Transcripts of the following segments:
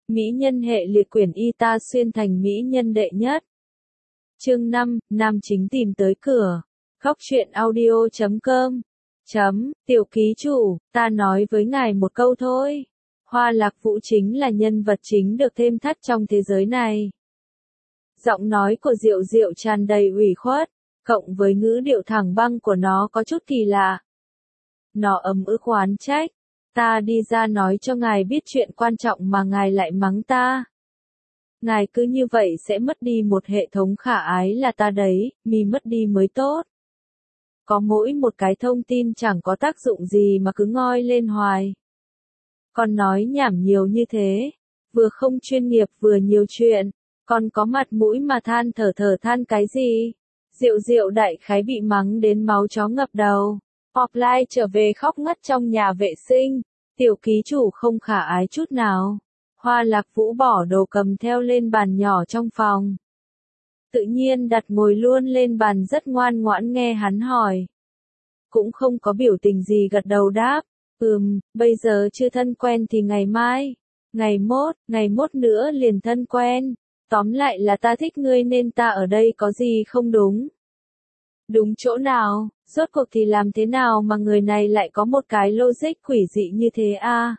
Mỹ nhân hệ liệt quyển y ta xuyên thành mỹ nhân đệ nhất. Chương 5, nam chính tìm tới cửa. Góc truyện audio.com. Tiểu ký chủ, ta nói với ngài một câu thôi. Hoa Lạc Vũ chính là nhân vật chính được thêm thắt trong thế giới này. Giọng nói của Diệu Diệu tràn đầy ủy khuất, cộng với ngữ điệu thẳng băng của nó có chút kỳ lạ. Nó ấm ức oán trách. Ta đi ra nói cho ngài biết chuyện quan trọng mà ngài lại mắng ta. Ngài cứ như vậy sẽ mất đi một hệ thống khả ái là ta đấy, mi mất đi mới tốt. Có mỗi một cái thông tin chẳng có tác dụng gì mà cứ ngoi lên hoài. Còn nói nhảm nhiều như thế, vừa không chuyên nghiệp vừa nhiều chuyện, còn có mặt mũi mà than than cái gì. Diệu Diệu đại khái bị mắng đến máu chó ngập đầu. Offline trở về khóc ngất trong nhà vệ sinh, tiểu ký chủ không khả ái chút nào. Hoa Lạc Vũ bỏ đồ cầm theo lên bàn nhỏ trong phòng. Tự nhiên đặt ngồi luôn lên bàn rất ngoan ngoãn nghe hắn hỏi. Cũng không có biểu tình gì gật đầu đáp. Bây giờ chưa thân quen thì ngày mai, ngày mốt nữa liền thân quen. Tóm lại là ta thích ngươi nên ta ở đây có gì không đúng. Đúng chỗ nào, rốt cuộc thì làm thế nào mà người này lại có một cái logic quỷ dị như thế a?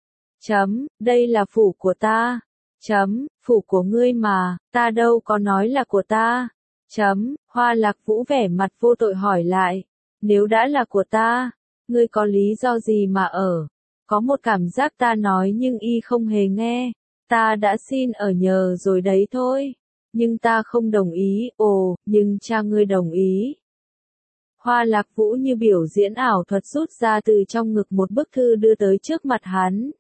Đây là phủ của ta. Phủ của ngươi mà, ta đâu có nói là của ta. Hoa Lạc Vũ vẻ mặt vô tội hỏi lại. Nếu đã là của ta, ngươi có lý do gì mà ở? Có một cảm giác ta nói nhưng y không hề nghe. Ta đã xin ở nhờ rồi đấy thôi. Nhưng ta không đồng ý, nhưng cha ngươi đồng ý. Hoa Lạc Vũ như biểu diễn ảo thuật rút ra từ trong ngực một bức thư đưa tới trước mặt hắn.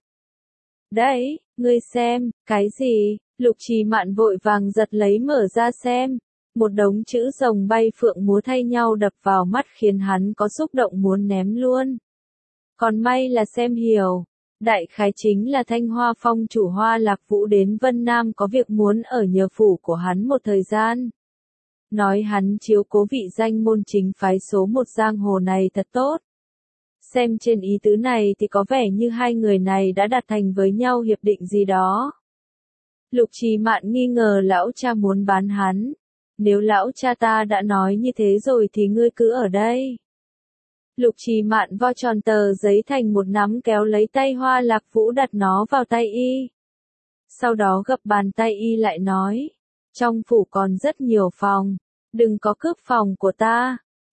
Đấy, ngươi xem, cái gì? Lục Trì Mạn vội vàng giật lấy mở ra xem. Một đống chữ rồng bay phượng múa thay nhau đập vào mắt khiến hắn có xúc động muốn ném luôn. Còn may là xem hiểu. Đại khái chính là Thanh Hoa Phong chủ Hoa Lạc Vũ đến Vân Nam có việc muốn ở nhờ phủ của hắn một thời gian. Nói hắn chiếu cố vị danh môn chính phái số một giang hồ này thật tốt. Xem trên ý tứ này thì có vẻ như hai người này đã đạt thành với nhau hiệp định gì đó. Lục Trì Mạn nghi ngờ lão cha muốn bán hắn. Nếu lão cha ta đã nói như thế rồi thì ngươi cứ ở đây. Lục Trì Mạn vo tròn tờ giấy thành một nắm kéo lấy tay Hoa Lạc Vũ đặt nó vào tay y. Sau đó gập bàn tay y lại nói. Trong phủ còn rất nhiều phòng. Đừng có cướp phòng của ta.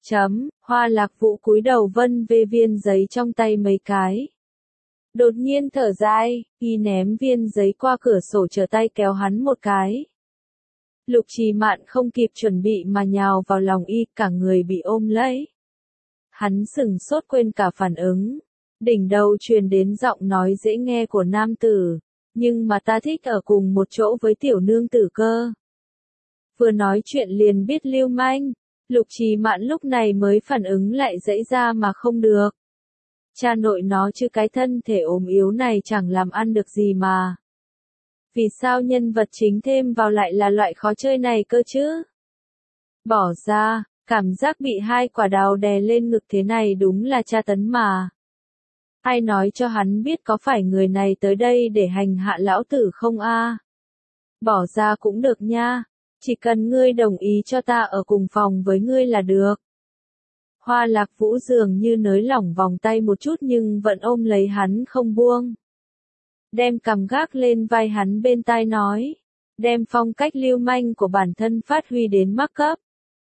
Hoa Lạc Vũ cúi đầu vân về viên giấy trong tay mấy cái. Đột nhiên thở dài, y ném viên giấy qua cửa sổ trở tay kéo hắn một cái. Lục Trì Mạn không kịp chuẩn bị mà nhào vào lòng y, cả người bị ôm lấy. Hắn sửng sốt quên cả phản ứng. Đỉnh đầu truyền đến giọng nói dễ nghe của nam tử. Nhưng mà ta thích ở cùng một chỗ với tiểu nương tử cơ. Vừa nói chuyện liền biết lưu manh. Lục Trì Mạn lúc này mới phản ứng lại dãy ra mà không được. Cha nội nó chứ cái thân thể ốm yếu này chẳng làm ăn được gì mà. Vì sao nhân vật chính thêm vào lại là loại khó chơi này cơ chứ? Bỏ ra, cảm giác bị hai quả đào đè lên ngực thế này đúng là tra tấn mà. Ai nói cho hắn biết có phải người này tới đây để hành hạ lão tử không a? Bỏ ra cũng được nha. Chỉ cần ngươi đồng ý cho ta ở cùng phòng với ngươi là được. Hoa Lạc Vũ dường như nới lỏng vòng tay một chút nhưng vẫn ôm lấy hắn không buông. Đem cằm gác lên vai hắn bên tai nói. Đem phong cách lưu manh của bản thân phát huy đến mắc cấp.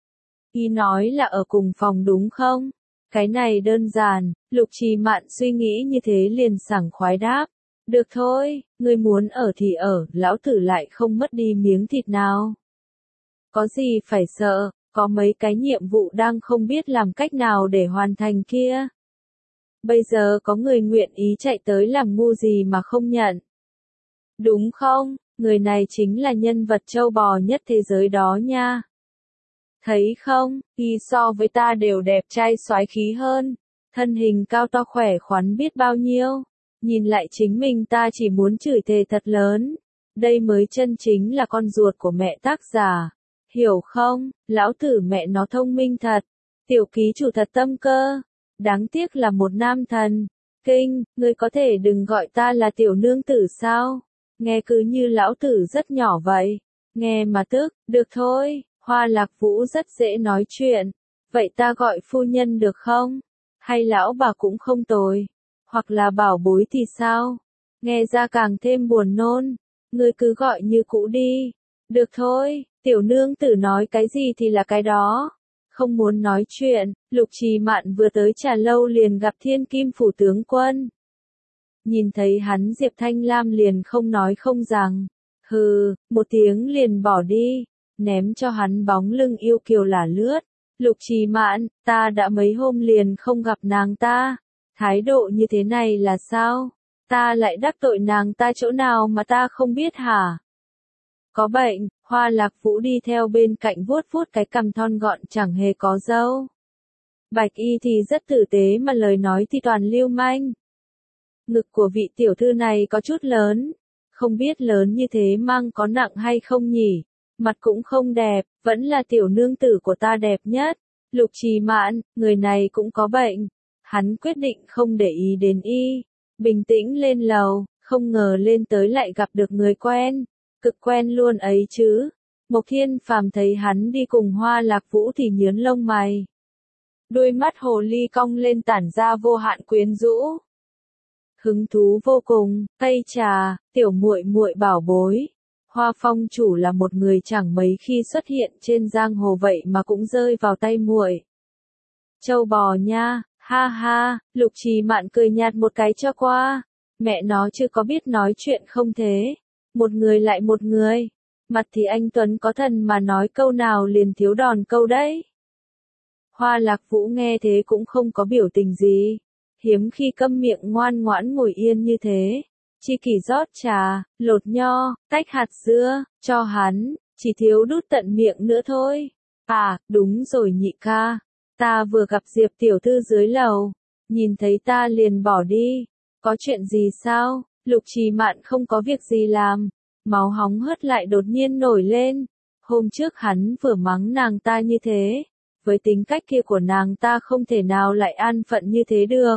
Y nói là ở cùng phòng đúng không? Cái này đơn giản, Lục Trì Mạn suy nghĩ như thế liền sảng khoái đáp. Được thôi, ngươi muốn ở thì ở, lão tử lại không mất đi miếng thịt nào. Có gì phải sợ, có mấy cái nhiệm vụ đang không biết làm cách nào để hoàn thành kia. Bây giờ có người nguyện ý chạy tới làm ngu gì mà không nhận. Đúng không, người này chính là nhân vật trâu bò nhất thế giới đó nha. Thấy không, y so với ta đều đẹp trai soái khí hơn. Thân hình cao to khỏe khoắn biết bao nhiêu. Nhìn lại chính mình ta chỉ muốn chửi thề thật lớn. Đây mới chân chính là con ruột của mẹ tác giả. Hiểu không, lão tử mẹ nó thông minh thật. Tiểu ký chủ thật tâm cơ. Đáng tiếc là một nam thần. Kinh, ngươi có thể đừng gọi ta là tiểu nương tử sao? nghe cứ như lão tử rất nhỏ vậy. Nghe mà tức, được thôi, Hoa Lạc Vũ rất dễ nói chuyện. Vậy ta gọi phu nhân được không? Hay lão bà cũng không tồi. Hoặc là bảo bối thì sao? Nghe ra càng thêm buồn nôn. Ngươi cứ gọi như cũ đi. Được thôi, tiểu nương tử nói cái gì thì là cái đó. Không muốn nói chuyện, Lục Trì Mạn vừa tới trà lâu liền gặp Thiên Kim phủ tướng quân. Nhìn thấy hắn Diệp Thanh Lam liền không nói không rằng. Hừ, một tiếng liền bỏ đi, ném cho hắn bóng lưng yêu kiều lả lướt. Lục Trì Mạn, ta đã mấy hôm liền không gặp nàng ta. Thái độ như thế này là sao? Ta lại đắc tội nàng ta chỗ nào mà ta không biết hả? Có bệnh, Hoa Lạc Vũ đi theo bên cạnh vuốt vuốt cái cằm thon gọn chẳng hề có râu. Bạch y thì rất tử tế mà lời nói thì toàn lưu manh. Ngực của vị tiểu thư này có chút lớn. Không biết lớn như thế mang có nặng hay không nhỉ? Mặt cũng không đẹp, vẫn là tiểu nương tử của ta đẹp nhất. Lục Trì Mạn, người này cũng có bệnh. Hắn quyết định không để ý đến y. Bình tĩnh lên lầu, không ngờ lên tới lại gặp được người quen. Cực quen luôn ấy chứ. Mộc Thiên Phàm thấy hắn đi cùng Hoa Lạc Vũ thì nhướng lông mày. Đôi mắt hồ ly cong lên tản ra vô hạn quyến rũ. Hứng thú vô cùng, cây trà, tiểu muội muội bảo bối. Hoa Phong chủ là một người chẳng mấy khi xuất hiện trên giang hồ vậy mà cũng rơi vào tay muội. Châu bò nha, ha ha, Lục Trì Mạn cười nhạt một cái cho qua. Mẹ nó chưa có biết nói chuyện không thế. Một người lại một người. Mặt thì anh Tuấn có thần mà nói câu nào liền thiếu đòn câu đấy. Hoa Lạc Vũ nghe thế cũng không có biểu tình gì. Hiếm khi câm miệng ngoan ngoãn ngồi yên như thế. Chi Kỷ rót trà, lột nho, tách hạt dưa, cho hắn, chỉ thiếu đút tận miệng nữa thôi. À, đúng rồi nhị ca. Ta vừa gặp Diệp tiểu thư dưới lầu. Nhìn thấy ta liền bỏ đi. Có chuyện gì sao? Lục Trì Mạn không có việc gì làm. Máu hóng hớt lại đột nhiên nổi lên. Hôm trước hắn vừa mắng nàng ta như thế. Với tính cách kia của nàng ta không thể nào lại an phận như thế được.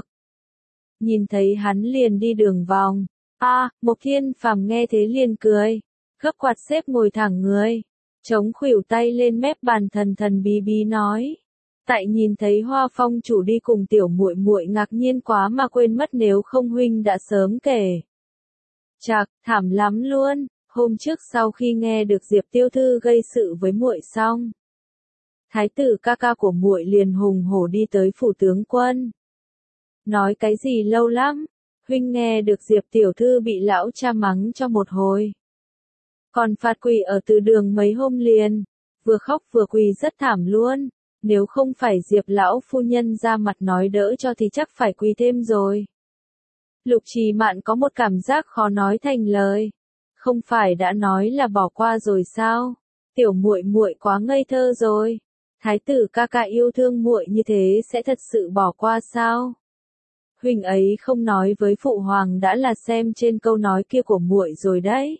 Nhìn thấy hắn liền đi đường vòng. Mộc Thiên Phàm nghe thế liền cười. Gấp quạt xếp ngồi thẳng người. Chống khuỷu tay lên mép bàn thần thần bí bí nói. Tại nhìn thấy Hoa Phong chủ đi cùng tiểu muội muội ngạc nhiên quá mà quên mất nếu không huynh đã sớm kể. Chạc, thảm lắm luôn. Hôm trước sau khi nghe được Diệp tiểu thư gây sự với muội xong. Thái tử ca ca của muội liền hùng hổ đi tới phủ tướng quân. Nói cái gì lâu lắm, huynh nghe được Diệp tiểu thư bị lão cha mắng cho một hồi. Còn phạt quỳ ở từ đường mấy hôm liền, vừa khóc vừa quỳ rất thảm luôn, nếu không phải Diệp lão phu nhân ra mặt nói đỡ cho thì chắc phải quỳ thêm rồi. Lục Trì Mạn có một cảm giác khó nói thành lời. Không phải đã nói là bỏ qua rồi sao? Tiểu muội muội quá ngây thơ rồi. Thái tử ca ca yêu thương muội như thế sẽ thật sự bỏ qua sao? Huynh ấy không nói với phụ hoàng đã là xem trên câu nói kia của muội rồi đấy.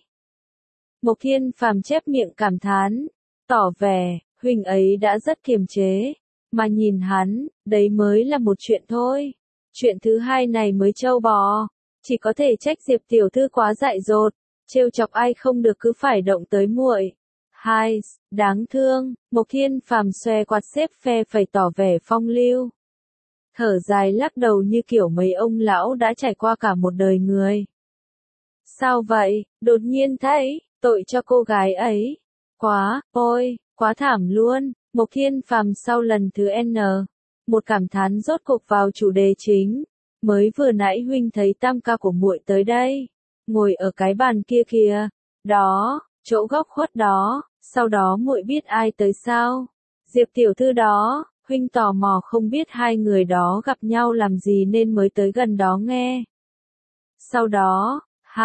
Mộc Thiên Phàm chép miệng cảm thán, tỏ vẻ, huynh ấy đã rất kiềm chế, mà nhìn hắn, đấy mới là một chuyện thôi. Chuyện thứ hai này mới trâu bò, chỉ có thể trách Diệp tiểu thư quá dại dột, trêu chọc ai không được cứ phải động tới muội. Hai, đáng thương, Mộc Thiên Phàm xòe quạt xếp phe phẩy tỏ vẻ phong lưu. Thở dài lắc đầu như kiểu mấy ông lão đã trải qua cả một đời người. Sao vậy, đột nhiên thấy, tội cho cô gái ấy. Quá, ôi, quá thảm luôn, Mộc Thiên Phàm sau lần thứ N. Một cảm thán rốt cục vào chủ đề chính. Mới vừa nãy huynh thấy tam ca của muội tới đây. Ngồi ở cái bàn kia kìa. Đó, chỗ góc khuất đó, sau đó muội biết ai tới sao? Diệp tiểu thư đó. Huynh tò mò không biết hai người đó gặp nhau làm gì nên mới tới gần đó nghe. Sau đó,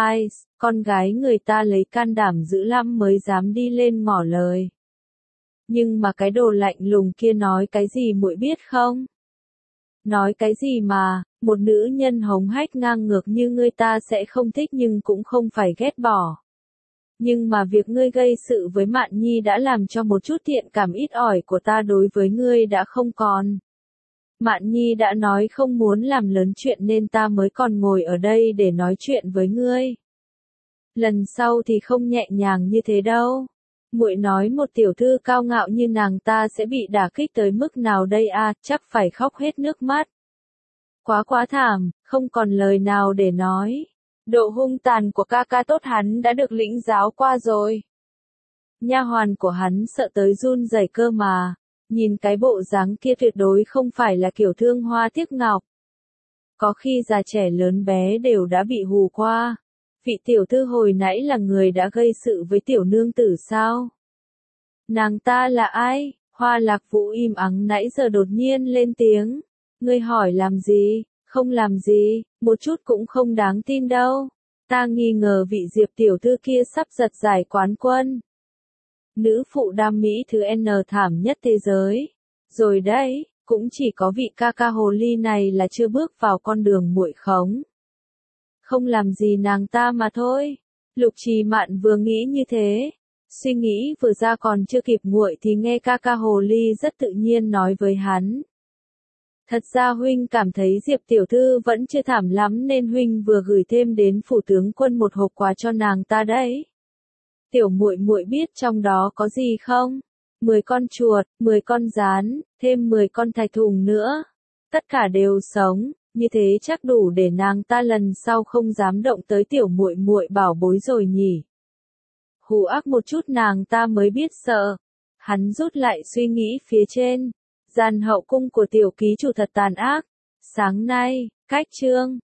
con gái người ta lấy can đảm dữ lắm mới dám đi lên ngỏ lời. Nhưng mà cái đồ lạnh lùng kia nói cái gì muội biết không? Nói cái gì mà, một nữ nhân hống hách ngang ngược như ngươi ta sẽ không thích nhưng cũng không phải ghét bỏ. Nhưng mà việc ngươi gây sự với Mạn Nhi đã làm cho một chút thiện cảm ít ỏi của ta đối với ngươi đã không còn. Mạn Nhi đã nói không muốn làm lớn chuyện nên ta mới còn ngồi ở đây để nói chuyện với ngươi. Lần sau thì không nhẹ nhàng như thế đâu. Muội nói một tiểu thư cao ngạo như nàng ta sẽ bị đả kích tới mức nào đây à, chắc phải khóc hết nước mắt. Quá thảm, không còn lời nào để nói. Độ hung tàn của ca ca tốt hắn đã được lĩnh giáo qua rồi. Nha hoàn của hắn sợ tới run rẩy cơ mà. Nhìn cái bộ dáng kia tuyệt đối không phải là kiểu thương hoa tiếc ngọc. Có khi già trẻ lớn bé đều đã bị hù qua. Vị tiểu thư hồi nãy là người đã gây sự với tiểu nương tử sao? Nàng ta là ai? Hoa Lạc Vũ im ắng nãy giờ đột nhiên lên tiếng. Ngươi hỏi làm gì? Không làm gì, một chút cũng không đáng tin đâu. Ta nghi ngờ vị Diệp tiểu thư kia sắp giật giải quán quân. Nữ phụ đam mỹ thứ N thảm nhất thế giới. Rồi đấy, cũng chỉ có vị ca ca hồ ly này là chưa bước vào con đường muội khống. Không làm gì nàng ta mà thôi. Lục Trì Mạn vừa nghĩ như thế. Suy nghĩ vừa ra còn chưa kịp nguội thì nghe ca ca hồ ly rất tự nhiên nói với hắn. Thật ra huynh cảm thấy Diệp tiểu thư vẫn chưa thảm lắm nên huynh vừa gửi thêm đến phủ tướng quân một hộp quà cho nàng ta đấy. Tiểu muội muội biết trong đó có gì không? 10 con chuột, 10 con gián, thêm 10 con thạch thùng nữa. Tất cả đều sống, như thế chắc đủ để nàng ta lần sau không dám động tới tiểu muội muội bảo bối rồi nhỉ. Hù ác một chút nàng ta mới biết sợ. Hắn rút lại suy nghĩ phía trên. Gian hậu cung của tiểu ký chủ thật tàn ác. Sáng nay, cách chương